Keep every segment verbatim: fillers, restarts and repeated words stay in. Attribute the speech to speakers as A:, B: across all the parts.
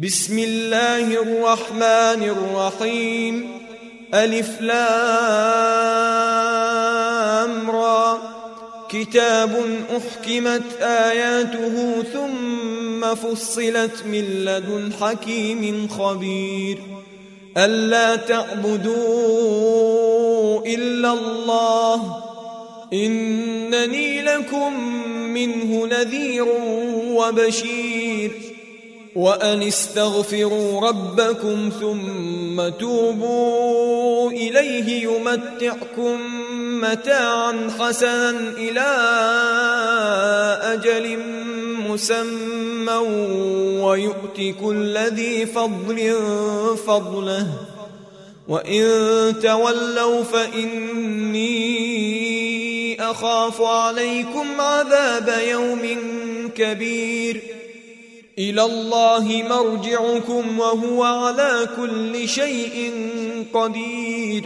A: بسم الله الرحمن الرحيم. ألف لام را. كتاب أحكمت آياته ثم فصلت من لدن حكيم خبير. ألا تعبدوا إلا الله إنني لكم منه نذير وبشير. وأن استغفروا ربكم ثم توبوا إليه يمتعكم متاعا حسنا إلى أجل مسمى ويؤت كل ذي فضل فضله وإن تولوا فإني أخاف عليكم عذاب يوم كبير. إلى الله مرجعكم وهو على كل شيء قدير.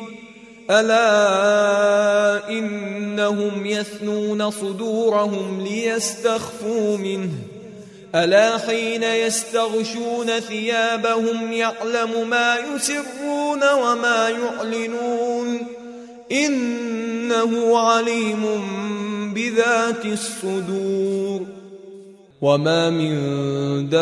A: ألا إنهم يثنون صدورهم ليستخفوا منه ألا حين يستغشون ثيابهم يعلم ما يسرون وما يعلنون إنه عليم بذات الصدور. وما من دابة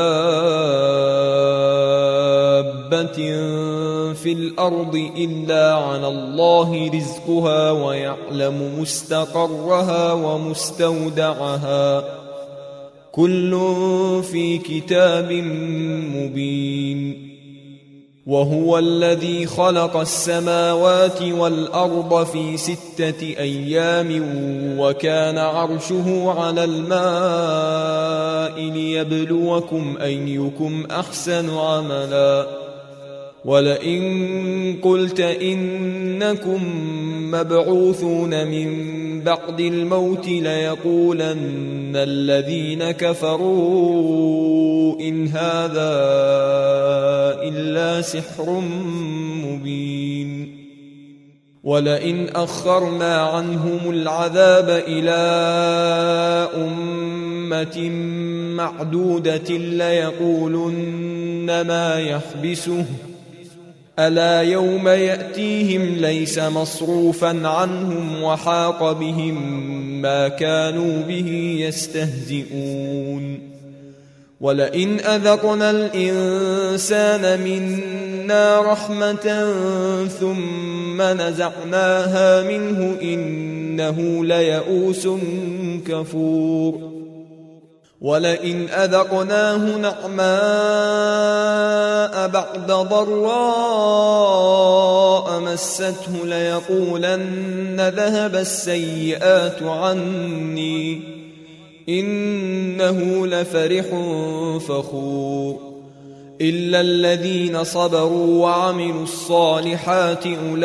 A: في الأرض إلا على الله رزقها ويعلم مستقرها ومستودعها كل في كتاب مبين. وهو الذي خلق السماوات والأرض في ستة أيام وكان عرشه على الماء ليبلوكم أيكم أحسن عملا. ولئن قلت إنكم مبعوثون من بعد الموت ليقولن الذين كفروا إن هذا إلا سحر مبين. ولئن أخرنا عنهم العذاب إلى أمة معدودة ليقولن ما يحبسه ألا يوم يأتيهم ليس مصروفا عنهم وحاق بهم ما كانوا به يستهزئون. ولئن أذقنا الإنسان منا رحمة ثم نزعناها منه إنه ليئوس كفور. ولئن أذقناه نعماء بعد ضراء مسته ليقولن ذهب السيئات عني إنه لفرح فخور. إلا الذين صبروا وعملوا الصالحات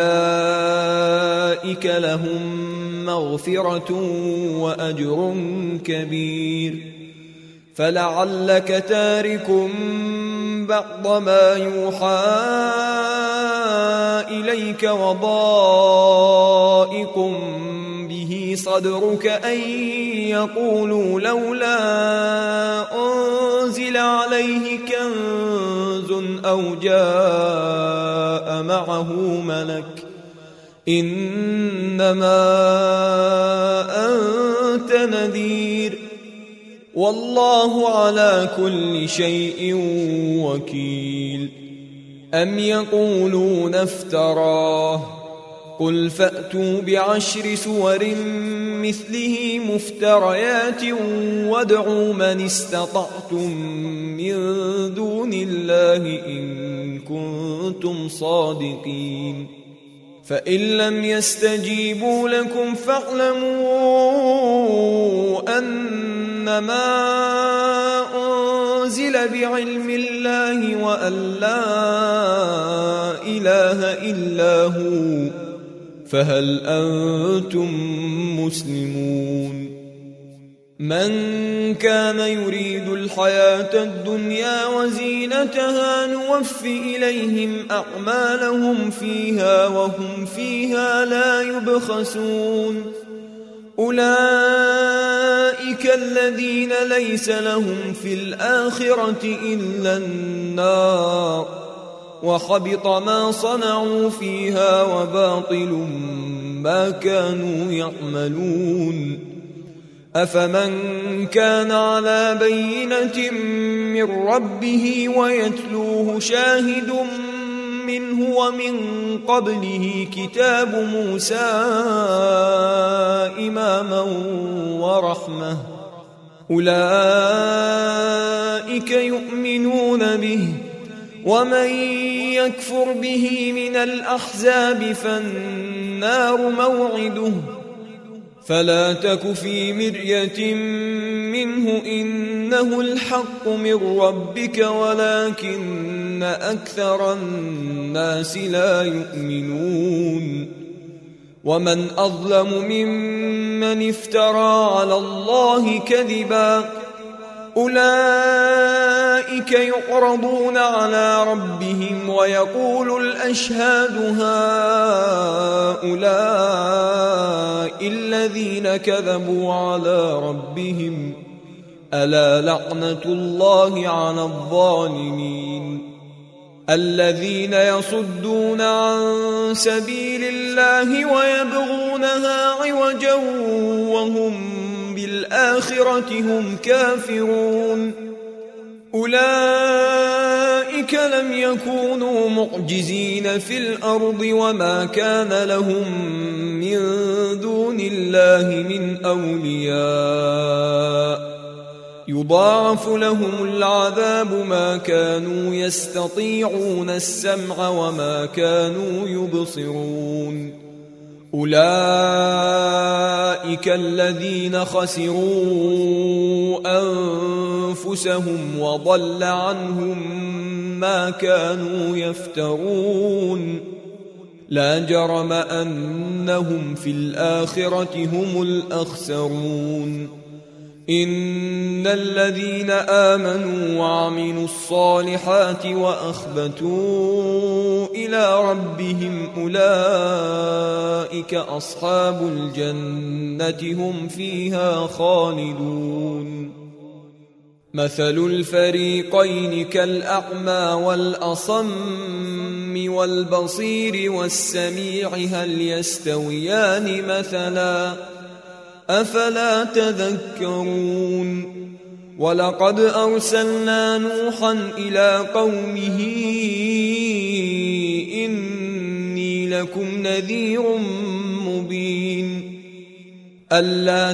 A: أولئك لهم مغفرة وأجر كبير. فلعلك تارك بعض ما يوحى إليك وضائق به صدرك أن يقولوا لولا أنزل عليه كنز أو جاء معه ملك إنما أنت نذير والله على كل شيء وكيل. أم يقولون افتراه قل فأتوا بعشر سور مثله مفتريات وادعوا من استطعتم من دون الله إن كنتم صادقين. فإن لم يستجيبوا لكم فاعلموا أنما أنزل بعلم الله وأن لا إله إلا هو فهل أنتم مسلمون. من كان يريد الحياة الدنيا وزينتها نوف إليهم أعمالهم فيها وهم فيها لا يبخسون. أولئك الذين ليس لهم في الآخرة إلا النار وحبط ما صنعوا فيها وباطل ما كانوا يعملون. أفمن كان على بينة من ربه ويتلوه شاهد منه ومن قبله كتاب موسى إماما ورحمة أولئك يؤمنون به، ومن يكفر به من الأحزاب فالنار موعده، فلا تك في مرية منه إنه الحق من ربك ولكن أكثر الناس لا يؤمنون. ومن أظلم ممن افترى على الله كذبا أولئك يعرضون على ربهم ويقول الأشهاد هؤلاء الذين كذبوا على ربهم ألا لعنة الله على الظالمين. الذين يصدون عن سبيل الله ويبغونها عوجا وهم بالآخرة هم كافرون أولئك لم يكونوا معجزين في الأرض وما كان لهم من دون الله من أولياء يضاعف لهم العذاب ما كانوا يستطيعون السمع وما كانوا يبصرون. أولئك الذين خسروا أنفسهم وضل عنهم ما كانوا يفترون. لا جرم أنهم في الآخرة هم الأخسرون. إن الذين آمنوا وعملوا الصالحات وأخبتوا إلى ربهم أولئك أصحاب الجنة هم فيها خالدون. مثل الفريقين كالأعمى والأصم والبصير والسميع هل يستويان مثلا أفلا تذكرون. ولقد أرسلنا نوحا إلى قومه إني لكم نذير مبين ألا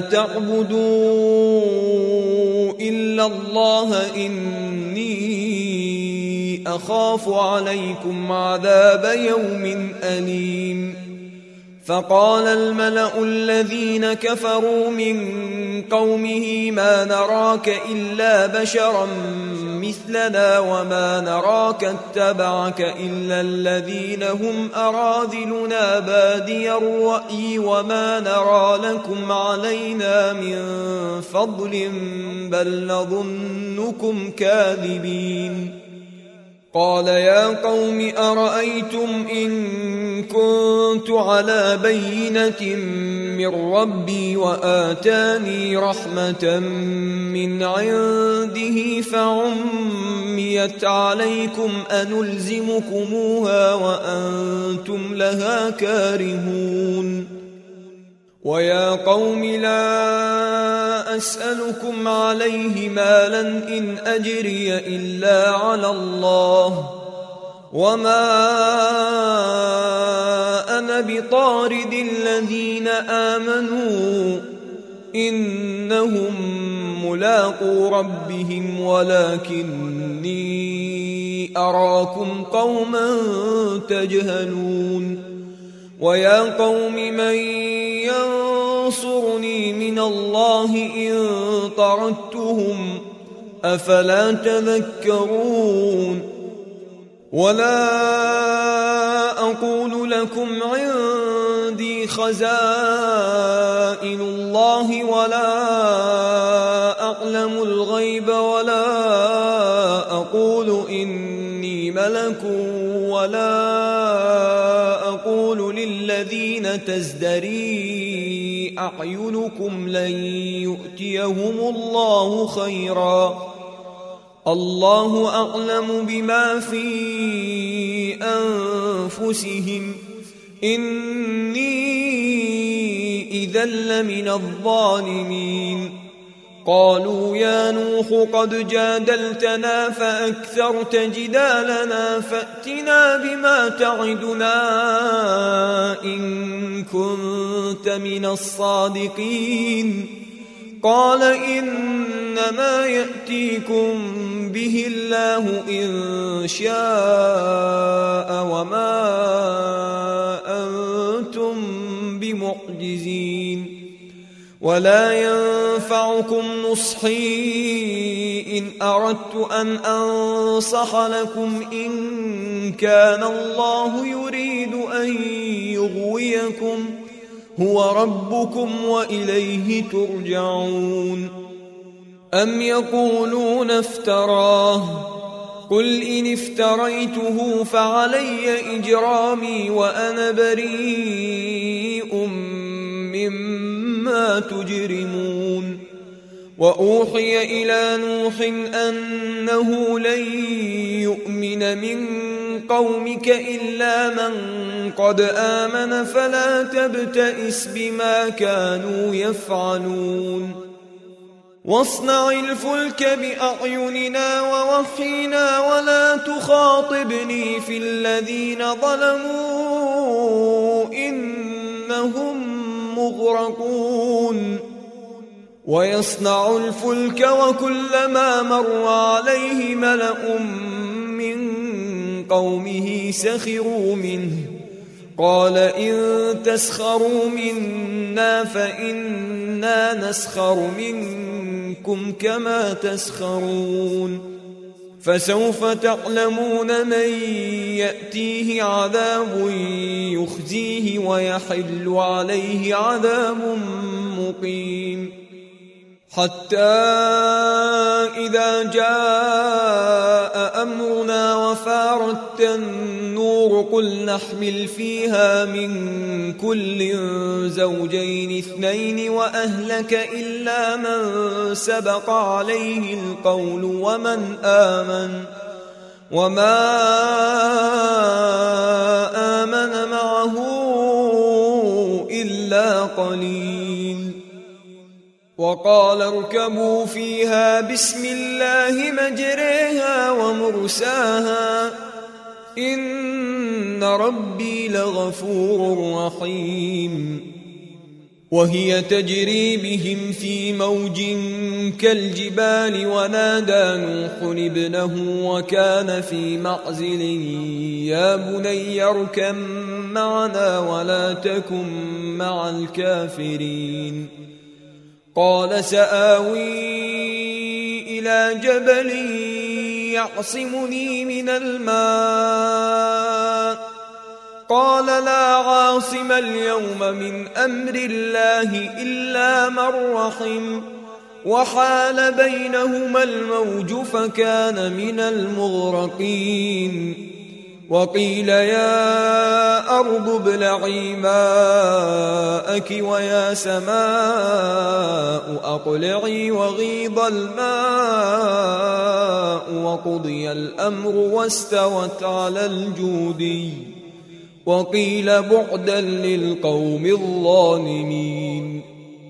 A: تعبدوا إلا الله إني أخاف عليكم عذاب يوم أليم. فقال الملأ الذين كفروا من قومه ما نراك إلا بشرا مثلنا وما نراك اتبعك إلا الذين هم أراذلنا بادي الرأي وما نرى لكم علينا من فضل بل نظنكم كاذبين. قال يا قوم أرأيتم إن كنت على بينة من ربي وآتاني رحمة من عنده فعميت عليكم أنلزمكموها وأنتم لها كارهون. ويا قوم لا أسألكم عليه مالا إن أجري إلا على الله وما أنا بطارد الذين آمنوا إنهم ملاقو ربهم ولكني أراكم قوما تجهلون. ويا قوم من ينصرني من الله إن طردتهم أفلا تذكرون. ولا أقول لكم عندي خزائن الله ولا أعلم الغيب ولا أقول إني إني ملك ولا أقول للذين تزدري أعينكم لن يؤتيهم الله خيرا الله أعلم بما في أنفسهم إني إذا لمن الظالمين قالوا يا نوح قد جادلتنا فأكثرت جدالنا فأتنا بما تعدنا إن كنت من الصادقين قال إنما يأتيكم به الله إن شاء وما أنتم بمعجزين ولا ينفعكم نصحي إن أردت أن أنصح لكم إن كان الله يريد أن يغويكم هو ربكم وإليه ترجعون أم يقولون افتراه قل إن افتريته فعلي إجرامي وأنا بريء مما تجرمون وأوحي إلى نوح أنه لن يؤمن من قومك إلا من قد آمن فلا تبتئس بما كانوا يفعلون واصنع الفلك بأعيننا ووحينا ولا تخاطبني في الذين ظلموا إنهم مغرقون ويصنع الفلك وكلما مر عليه ملأ من قومه سخروا منه قال إن تسخروا منا فإنا نسخر منكم كما تسخرون فسوف تعلمون من يأتيه عذاب يخزيه ويحل عليه عذاب مقيم حتى إذا جاء أمرنا وفارت النور قل نحمل فيها من كل زوجين اثنين وأهلك إلا من سبق عليه القول ومن آمن وما آمن معه إلا قليل وقال اركبوا فيها بسم الله مجريها ومرساها إن ربي لغفور رحيم وهي تجري بهم في موج كالجبال ونادى نوح ابنه وكان في معزل يا بني اركب معنا ولا تكن مع الكافرين قال سآوي إلى جبل يعصمني من الماء قال لا عاصم اليوم من أمر الله إلا من رحم وحال بينهما الموج فكان من المغرقين وقيل يا أرض ابلعي ماءك ويا سماء أقلعي وغيض الماء وقضي الأمر واستوت على الجودي وقيل بعدا للقوم الظالمين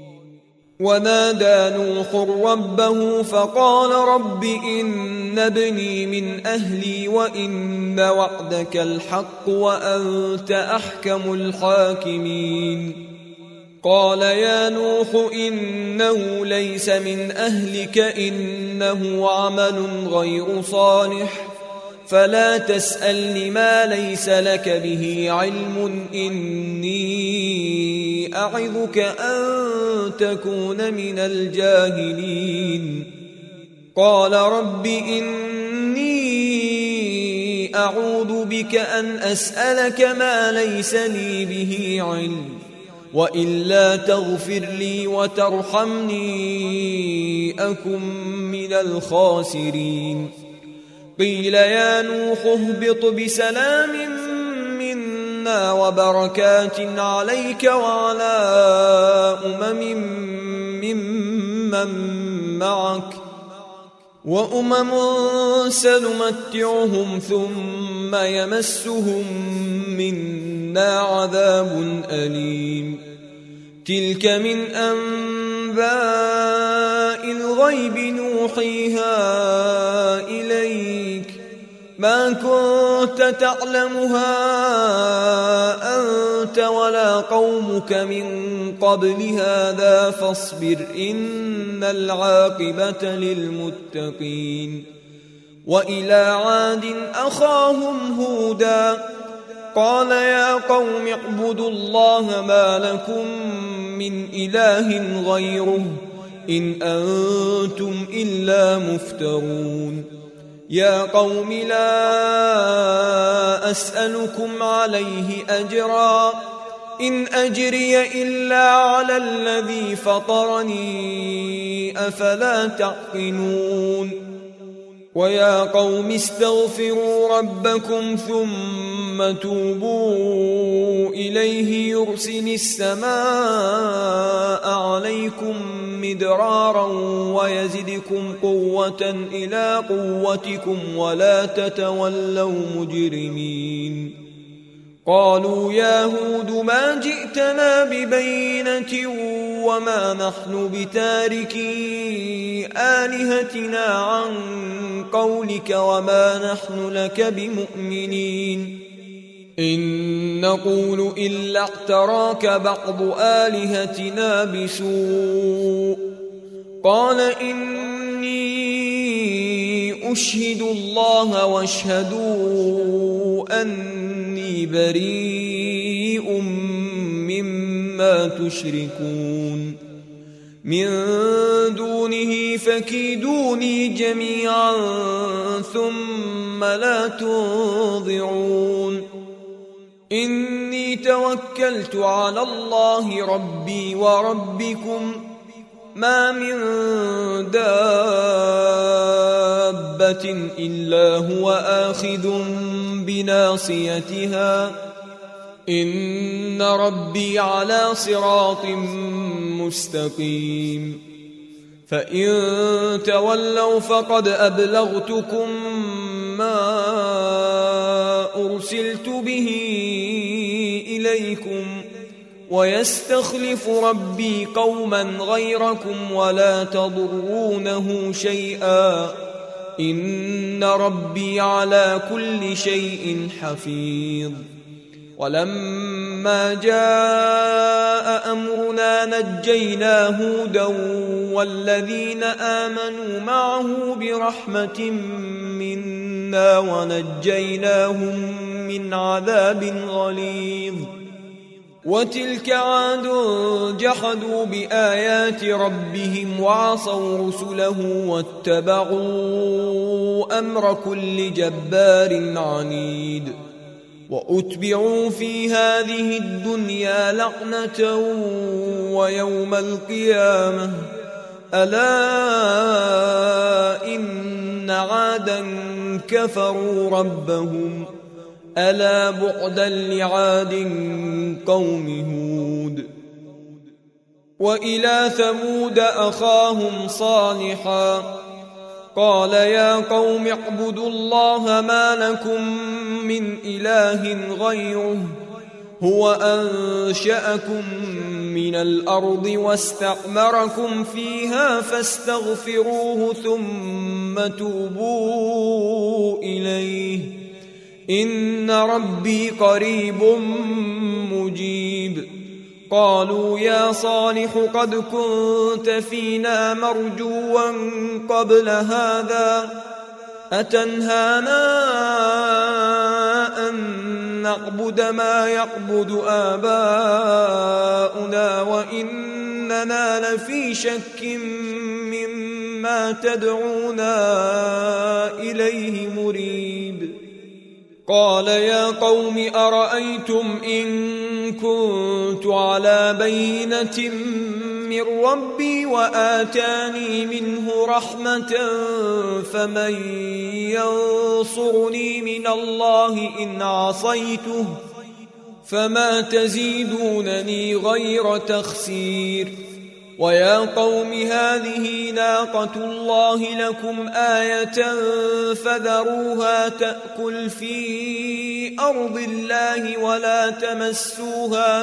A: ونادى نوح ربه فقال رب إن ابني من أهلي وإن وعدك الحق وأنت أحكم الحاكمين قال يا نوح إنه ليس من أهلك إنه عمل غير صالح فلا تسألني ما ليس لك به علم إني أعظك أن تكون من الجاهلين قال رب إني أعوذ بك أن أسألك ما ليس لي به علم وإلا تغفر لي وترحمني أكن من الخاسرين قيل يا نوح اهبط بسلام منا وبركات عليك وعلى أمم ممن معك وأمم سنمتعهم ثم يمسهم منا عذاب أليم تلك من أنباء الغيب نوحيها إليك ما كنت تعلمها أنت ولا قومك من قبل هذا فاصبر إن العاقبة للمتقين وإلى عاد أخاهم هودا قال يا قوم اعبدوا الله ما لكم من إله غيره إن أنتم إلا مفترون يا قوم لا أسألكم عليه أجرا إن أجري إلا على الذي فطرني أفلا تعقلون ويا قوم استغفروا ربكم ثم توبوا إليه يرسل السماء عليكم مدرارا ويزدكم قوة إلى قوتكم ولا تتولوا مجرمين قالوا يا هود ما جئتنا ببينة وما نحن بتاركي آلهتنا عن قولك وما نحن لك بمؤمنين إن نقول إلا اعتراك بعض آلهتنا بسوء قال إني أشهد الله واشهدوا أني بريء مما تشركون من دونه فكيدوني جميعا ثم لا تنظرون إني توكلت على الله ربي وربكم ما من دابة إلا هو آخذ بناصيتها إن ربي على صراط مستقيم فإن تولوا فقد أبلغتكم ما أرسلت به إليكم ويستخلف ربي قوما غيركم ولا تضرونه شيئا إن ربي على كل شيء حفيظ ولما جاء أمرنا نجينا هودا والذين آمنوا معه برحمة منا ونجيناهم من عذاب غليظ وتلك عاد جحدوا بآيات ربهم وعصوا رسله واتبعوا أمر كل جبار عنيد وأتبعوا في هذه الدنيا لعنة ويوم القيامة ألا إن عادا كفروا ربهم ألا بعدا لعاد قوم هود وإلى ثمود أخاهم صالحا قال يا قوم اعبدوا الله ما لكم من إله غيره هو أنشأكم من الأرض واستعمركم فيها فاستغفروه ثم توبوا إليه إن ربي قريب مجيب قالوا يا صالح قد كنت فينا مرجوا قبل هذا أتنهانا أن نعبد ما يعبد آباؤنا وإننا لفي شك مما تدعونا إليه مريب قال يا قوم أرأيتم إن كنت على بينة من ربي وآتاني منه رحمة فمن ينصرني من الله إن عصيته فما تزيدونني غير تخسير ويا قوم هذه ناقة الله لكم آية فذروها تأكل في أرض الله ولا تمسوها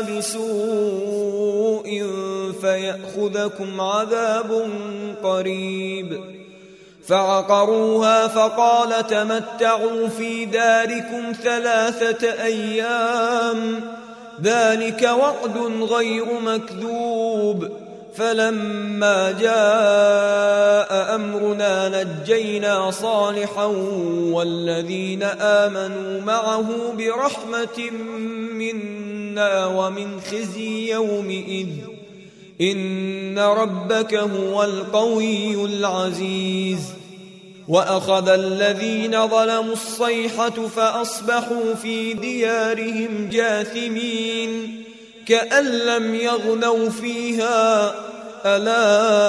A: بسوء فيأخذكم عذاب قريب فعقروها فقال تمتعوا في داركم ثلاثة أيام ذلك وعد غير مكذوب فلما جاء أمرنا نجينا صالحا والذين آمنوا معه برحمة منا ومن خزي يومئذ إن ربك هو القوي العزيز وأخذ الذين ظلموا الصيحة فأصبحوا في ديارهم جاثمين كأن لم يغنوا فيها ألا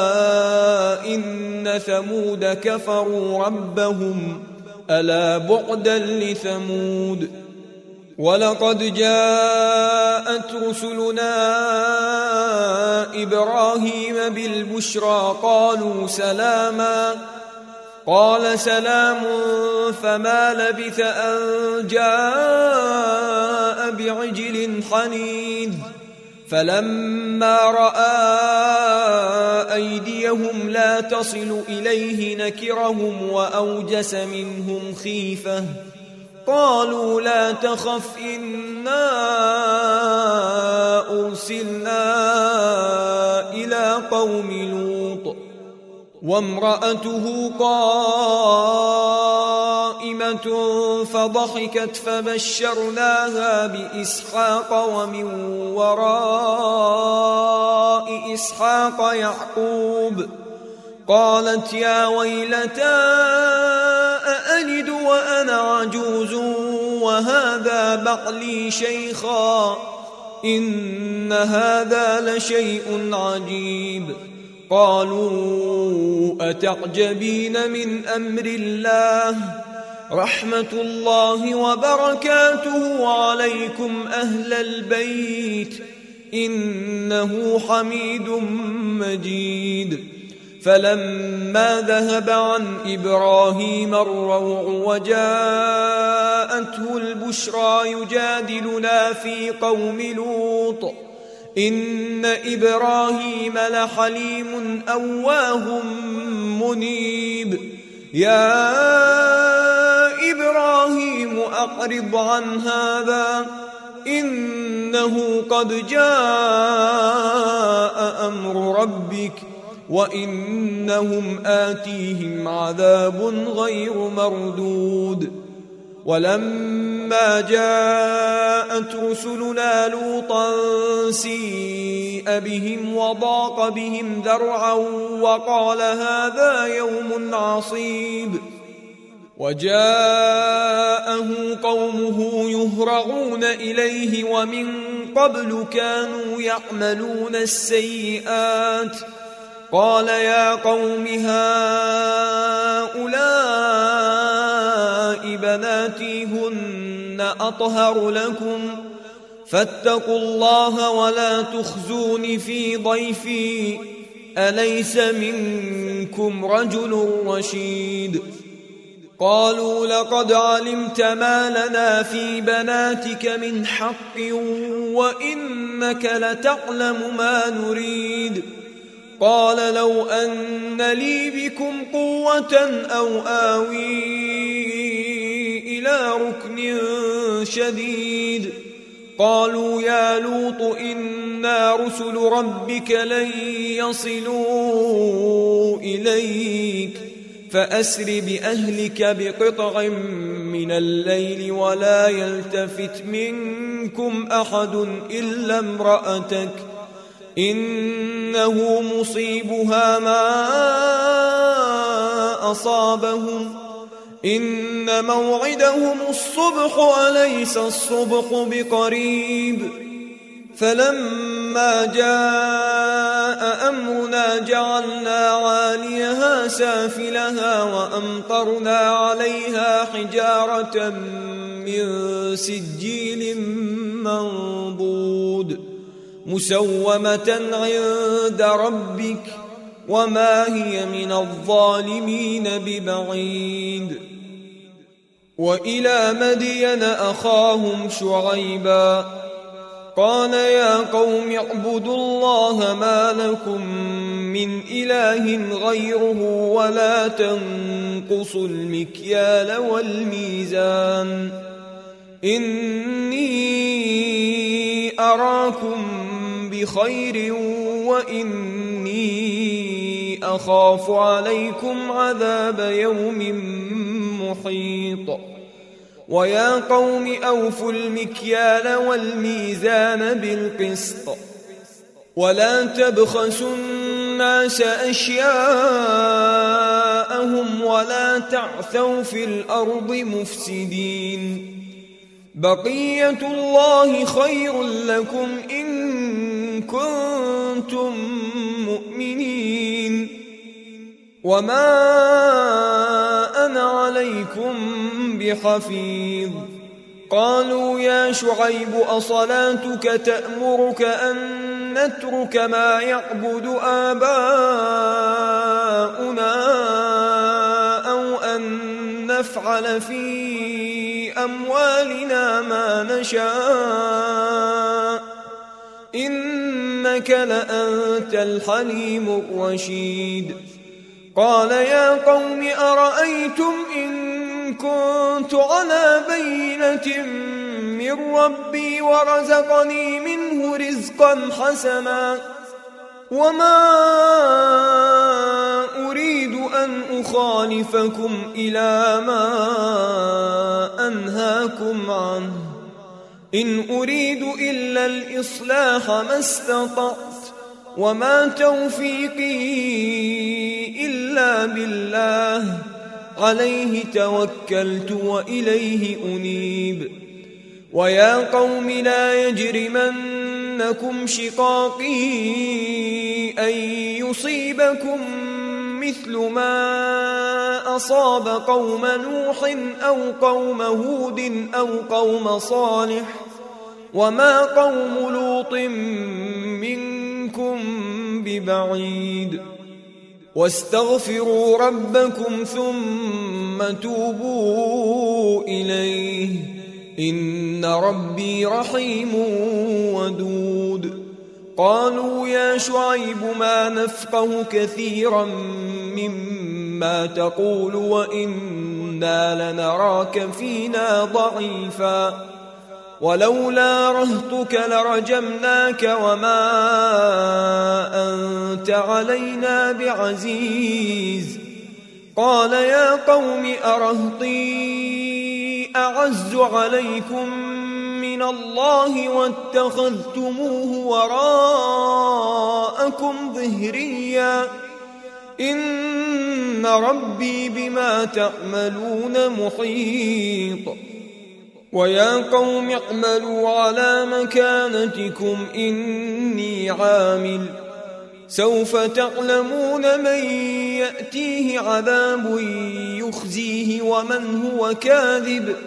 A: إن ثمود كفروا ربهم ألا بعدا لثمود ولقد جاءت رسلنا إبراهيم بالبشرى قالوا سلاما قال سلام فما لبث أن جاء بعجل حنيذ فلما رأى أيديهم لا تصل إليه نكرهم وأوجس منهم خيفة قالوا لا تخف إنا أرسلنا إلى قوم لوط وامرأته قائمة فضحكت فبشرناها بإسحاق ومن وراء إسحاق يعقوب قالت يا ويلتى أألد وأنا عجوز وهذا بعلي شيخا إن هذا لشيء عجيب قالوا أتعجبين من أمر الله رحمة الله وبركاته عليكم أهل البيت إنه حميد مجيد فلما ذهب عن إبراهيم الروع وجاءته البشرى يجادلنا في قوم لوط إن إبراهيم لحليم أواه منيب يا إبراهيم أقرض عن هذا إنه قد جاء أمر ربك وإنهم آتيهم عذاب غير مردود ولما جاءت رسلنا لوطا سيء بهم وضاق بهم ذرعا وقال هذا يوم عصيب وجاءه قومه يهرعون إليه ومن قبل كانوا يعملون السيئات قال يا قوم هؤلاء بناتي هن أطهر لكم فاتقوا الله ولا تخزون في ضيفي أليس منكم رجل رشيد قالوا لقد علمت ما لنا في بناتك من حق وإنك لتعلم ما نريد قال لو أن لي بكم قوة أو آوي إلى ركن شديد قالوا يا لوط إنا رسل ربك لن يصلوا إليك فأسر بأهلك بقطع من الليل ولا يلتفت منكم أحد إلا امرأتك إنه مصيبها ما أصابهم إن موعدهم الصبح أليس الصبح بقريب فلما جاء أمرنا جعلنا عاليها سافلها وأمطرنا عليها حجارة من سجيل منضود مسومة عند ربك وما هي من الظالمين ببعيد. وإلى مدين أخاهم شعيبا قال يا قوم اعبدوا الله ما لكم من إله غيره ولا تنقصوا المكيال والميزان إني أراكم بخير وإني أخاف عليكم عذاب يوم محيط. ويا قوم أوفوا المكيال والميزان بالقسط ولا تبخسوا الناس أشياءهم ولا تعثوا في الأرض مفسدين. بقية الله خير لكم إن كنتم مؤمنين وما أنا عليكم بحفيظ. قالوا يا شعيب أصلاتك تأمرك أن نترك ما يعبد آباؤنا أو أن نفعل في أموالنا ما نشاء إنك لأنت الحليم الرشيد. قال يا قوم أرأيتم إن كنت على بينة من ربي ورزقني منه رزقا حسنا وما أريد أن أخالفكم إلى ما أنهاكم عنه إن أريد إلا الإصلاح ما استطعت وما توفيقي إلا بالله عليه توكلت وإليه أنيب. ويا قوم لا يجرمنكم شقاقي أن يصيبكم مثل ما أصاب قوم نوح أو قوم هود أو قوم صالح وما قوم لوط منكم ببعيد. واستغفروا ربكم ثم توبوا إليه إن ربي رحيم ودود. قالوا يا شعيب ما نفقه كثيرا مما تقول وإنا لنراك فينا ضعيفا ولولا رهطك لرجمناك وما أنت علينا بعزيز. قال يا قوم أرهطي أعز عليكم من الله واتخذتموه وراءكم ظهريا إن ربي بما تعملون محيط. ويا قوم اعملوا على مكانتكم إني عامل سوف تعلمون من يأتيه عذاب يخزيه ومن هو كاذب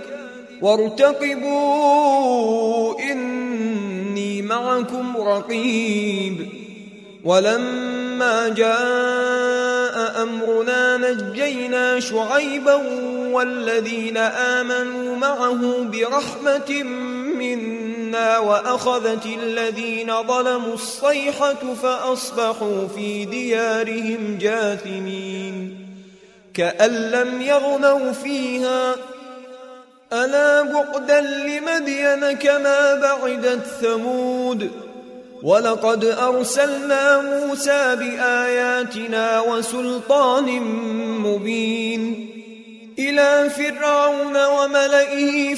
A: وارتقبوا إني معكم رقيب. ولما جاء أمرنا نجينا شعيبا والذين آمنوا معه برحمة منا وأخذت الذين ظلموا الصيحة فأصبحوا في ديارهم جاثمين كأن لم يغنوا فيها ألا بعدا لمدين كما بعدت ثمود. ولقد أرسلنا موسى بآياتنا وسلطان مبين إلى فرعون وملئه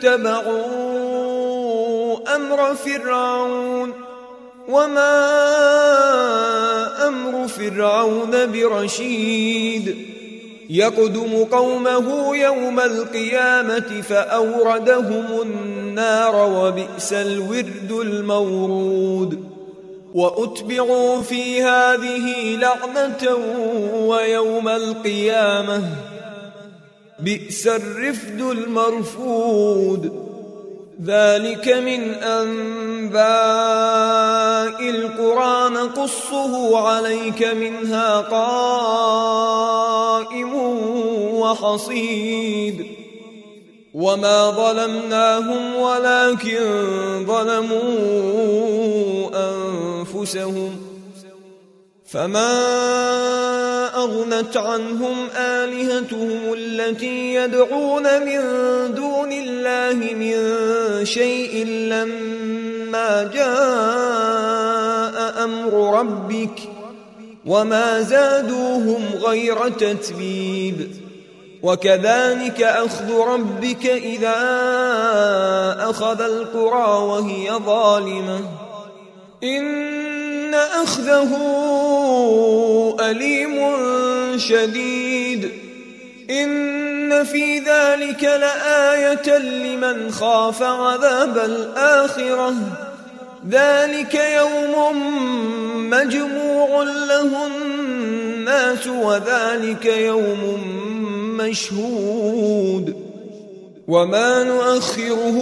A: فاتبعوا أمر فرعون وما أمر فرعون برشيد. يقدم قومه يوم القيامة فأوردهم النار وبئس الورد المورود وأتبعوا في هذه لعنة ويوم القيامة بئس الرفد المرفود ذلك من أنباء القرى نقصه عليك منها قائم وحصيد وما ظلمناهم ولكن ظلموا أنفسهم فما أغنت عنهم آلهتهم التي يدعون من دون الله من شيء لما جاء أمر ربك وما زادوهم غير تتبيب وكذلك أخذ ربك إذا أخذ القرى وهي ظالمة إن أخذه أليم شديد إن في ذلك لآية لمن خاف عذاب الآخرة ذلك يوم مجموع له الناس وذلك يوم مشهود وما نؤخره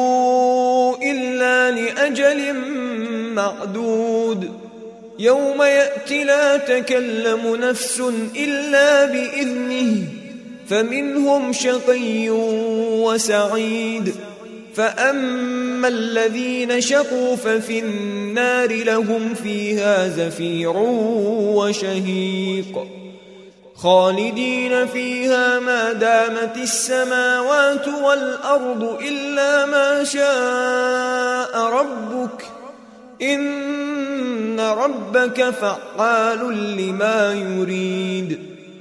A: إلا لأجل معدود يوم يأتي لا تكلم نفس إلا بإذنه فمنهم شقي وسعيد فأما الذين شقوا ففي النار لهم فيها زفير وشهيق خالدين فيها ما دامت السماوات والأرض إلا ما شاء ربك إن ربك فعال لما يريد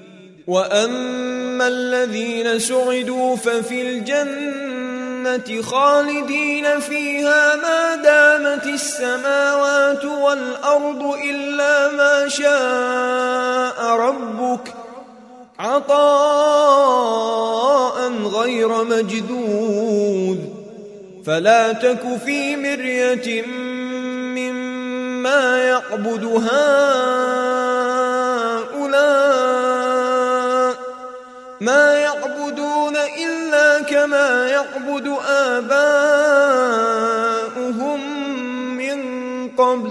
A: وأما الذين سعدوا ففي الجنة خالدين فيها ما دامت السماوات والأرض إلا ما شاء ربك عطاء غير مجدود فلا تك في مرية مما يعبد هؤلاء ما يعبدون إلا كما يعبد آباؤهم من قبل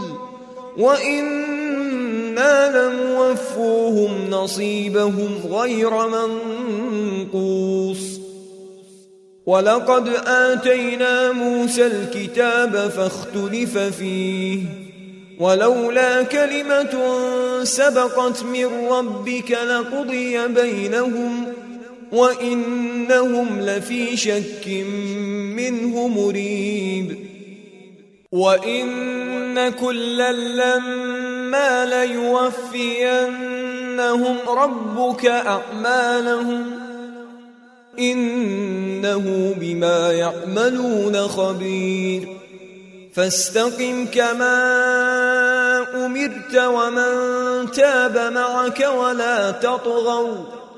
A: وإنا لموفوهم نصيبهم غير منقوص ولقد آتينا موسى الكتاب فاختلف فيه ولولا كلمة سبقت من ربك لقضي بينهم وإنهم لفي شك منه مريب وإن كلا لما ليوفينهم ربك أعمالهم إنه بما يعملون خبير فاستقم كما أمرت ومن تاب معك ولا تطغوا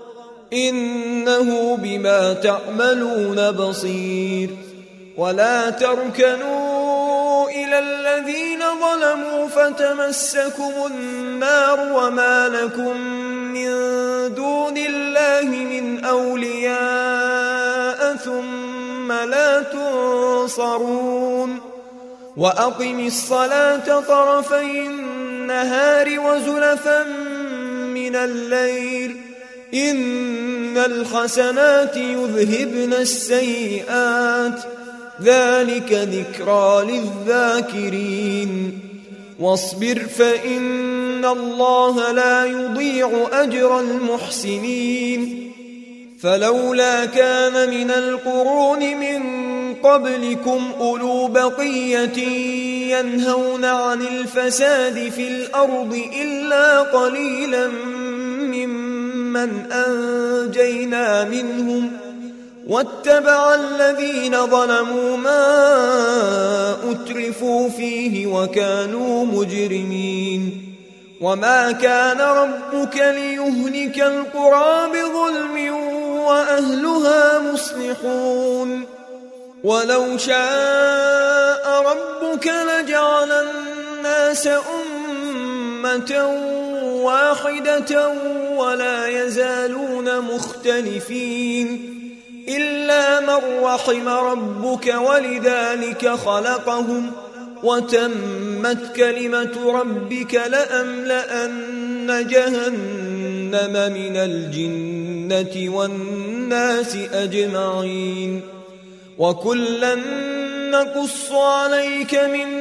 A: إنه بما تعملون بصير ولا تركنوا إلى الذين ظلموا فتمسكم النار وما لكم من دون الله من أولياء ثم لا تنصرون وأقم الصلاة طرفي النهار وزلفا من الليل إن الحسنات يذهبن السيئات ذلك ذكرى للذاكرين واصبر فإن الله لا يضيع أجر المحسنين فلولا كان من القرون من قبلكم أولو بقية ينهون عن الفساد في الأرض إلا قليلا ممن أنجينا منهم واتبع الذين ظلموا ما أترفوا فيه وكانوا مجرمين وما كان ربك ليهلك القرى بظلم وأهلها مصلحون ولو شاء ربك لجعل الناس أمة واحدة ولا يزالون مختلفين إلا من رحم ربك ولذلك خلقهم وتمت كلمة ربك لأملأن جهنم من الجنة والناس أجمعين وكلا نقص عليك من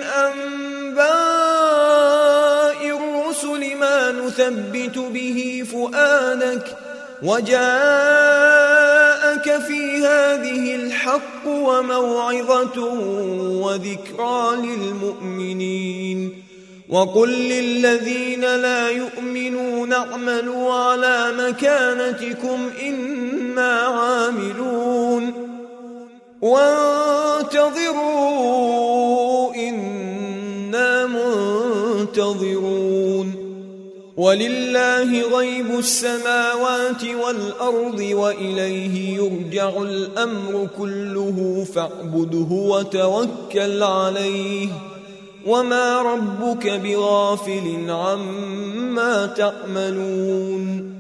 A: أنباء الرسل ما نثبت به فؤادك وجاءك في هذه الحق وموعظة وذكرى للمؤمنين وقل للذين لا يؤمنون اعملوا على مكانتكم إنا عاملون وانتظروا إنا منتظرون ولله غيب السماوات والأرض وإليه يرجع الأمر كله فاعبده وتوكل عليه وما ربك بغافل عما تعملون